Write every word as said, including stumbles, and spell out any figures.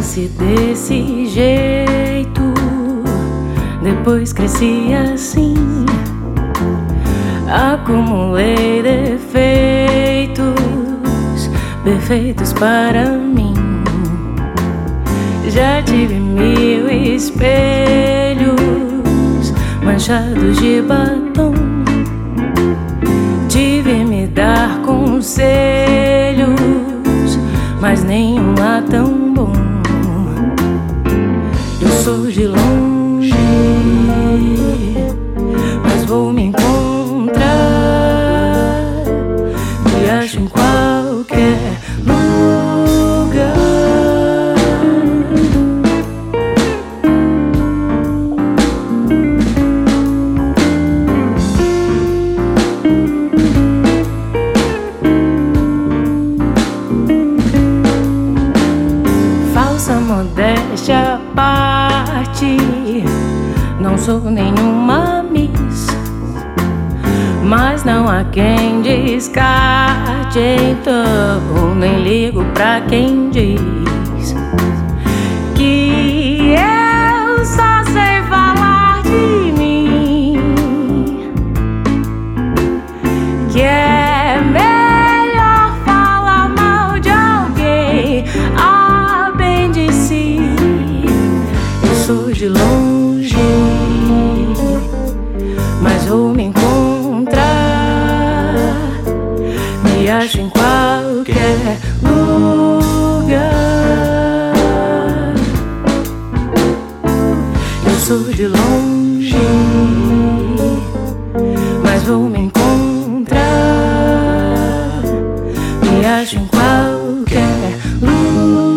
nasci desse jeito, depois cresci assim. Acumulei defeitos, perfeitos para mim. Já tive mil espelhos manchados de batom. Tive me dar conselhos, mas nenhum lá tão bom. Eu sou de longe, mas vou me encontrar. Me acho em qualquer lugar. Falsa modéstia à parte, não sou nenhuma miss, mas não há quem descarte, então nem ligo pra quem diz que eu só sei falar de mim, que é melhor falar mal de alguém a bem de si. Eu sou de longe, mas vou me encontrar. Me acho em qualquer lugar. Eu sou de longe, mas vou me encontrar. Me acho em qualquer lugar.